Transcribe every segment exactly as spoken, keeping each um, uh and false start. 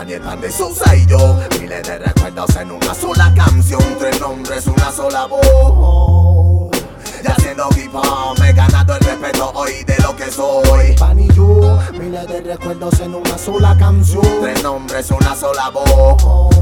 Daniel Pan de Sousa y yo, miles de recuerdos en una sola canción, tres nombres, una sola voz. Y haciendo hip hop me he ganado el respeto hoy de lo que soy. Pan y yo, miles de recuerdos en una sola canción, tres nombres, una sola voz.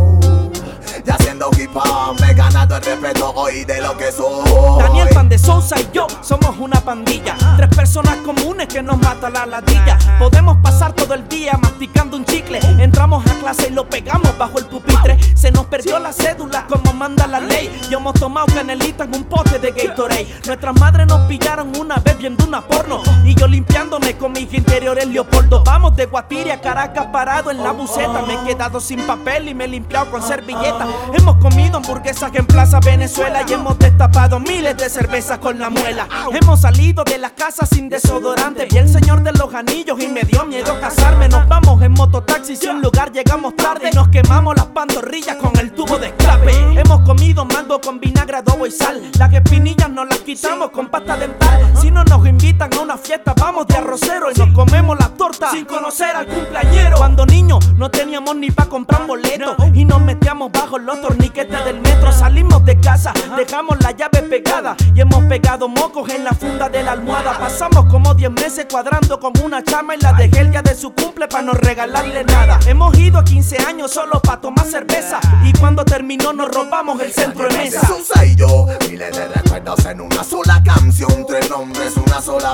Y haciendo hip hop me he ganado el respeto hoy de lo que soy. Daniel Pan de Sousa y yo somos una pandilla, tres personas comunes que nos mata la ladilla. Podemos pasar todo el día masticando un chicle, entramos a clase y lo pegamos bajo el pupitre. Se nos perdió la cédula como manda la ley y hemos tomado canelita en un pote de Gatorade. Nuestras madres nos pillaron una vez viendo una porno y yo limpiándome con mis interiores Leopoldo. Vamos de Guatire a Caracas parado en la buceta, me he quedado sin papel y me he limpiado con servilleta. Hemos comido hamburguesas en Plaza Venezuela y hemos destapado miles de cervezas con la muela. Hemos salido de la casa sin desodorante, vi el señor de los anillos y me dio miedo casarme. Nos vamos en mototaxi sin lugar, llegamos tarde y nos quemamos las pantorrillas con el tubo de escape. Hemos comido mango con vinagre, adobo y sal, las espinillas nos las quitamos con pasta dental. Si no nos invitan a una fiesta vamos de arrocero y nos comemos la torta sin conocer al cumpleañero. Cuando niños no teníamos ni pa' comprar boletos y nos metíamos bajo los torniquetes del metro. Salimos de casa, dejamos la llave pegada y hemos pegado mocos en la funda de la almohada. Pasamos como diez meses cuadrando con una chama y la dejé el día de su cumple pa' no regalarle nada. Hemos ido a quince años solo pa' tomar cerveza y cuando terminó nos robamos el centro de mesa. Sousa y yo, miles de recuerdos en una sola canción, tres nombres, una sola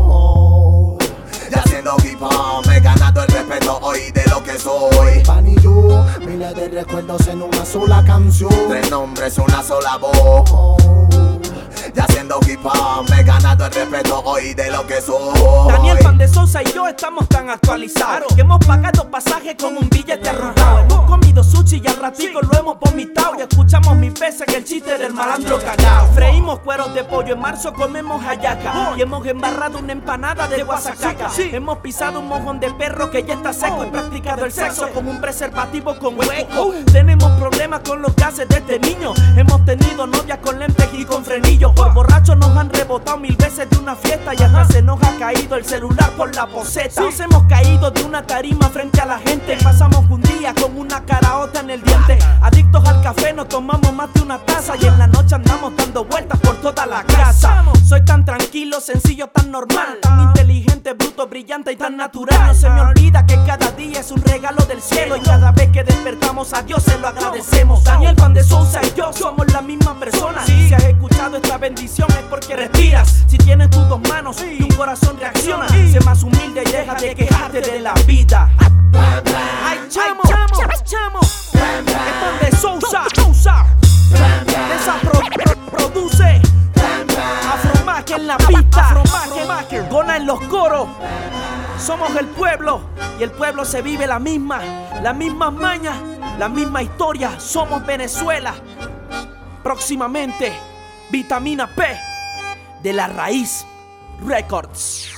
voz. Y haciendo hip hop me he ganado el respeto hoy de lo que soy. Pan y yo, miles de recuerdos en una sola canción, tres nombres, una sola voz. Y haciendo hip hop me he ganado el respeto hoy de lo que soy. Daniel Pan de Sousa y yo estamos tan actualizados que hemos pagado pasaje con un billete arrojado. Hemos comido sushi y al ratico lo hemos vomitado y escuchamos mil veces el chiste del malandro cagao. Freímos cueros de pollo, en marzo comemos hallaca y hemos embarrado una empanada de guasacaca. Hemos pisado un mojón de perro que ya está seco y practicado el sexo con un preservativo con hueco. Tenemos problemas con los gases de este niño, hemos tenido novias con lentes y con frenillos. Por borrachos nos han rebotado mil veces de una fiesta y hasta se nos ha caído el celular por la poseta. Nos hemos caído de una tarima frente a la gente, pasamos un día con una caraota en el diente. Adictos al café nos tomamos más de una taza y en la noche andamos dando vueltas por toda la casa. Soy tan tranquilo, sencillo, tan normal, tan inteligente, bruto, brillante y tan natural. No se me olvida que cada día es un regalo del cielo y cada vez que despertamos a Dios se lo agradecemos. Daniel Pan de Sousa y yo somos la misma persona. Si has escuchado esta bendición es porque respiras. Si tienes tus dos manos y un corazón reacciona, sé más humilde y deja de quejarte de la vida. Ay, chamo, chamo, chamo, es Pan de Sousa, Sousa. Esa pro, pro, produce Afromaque en la pista, Afromaque, Gona en los coros. Somos el pueblo y el pueblo se vive la misma, la misma maña, la misma historia. Somos Venezuela. Próximamente, Vitamina P de La Raíz Records.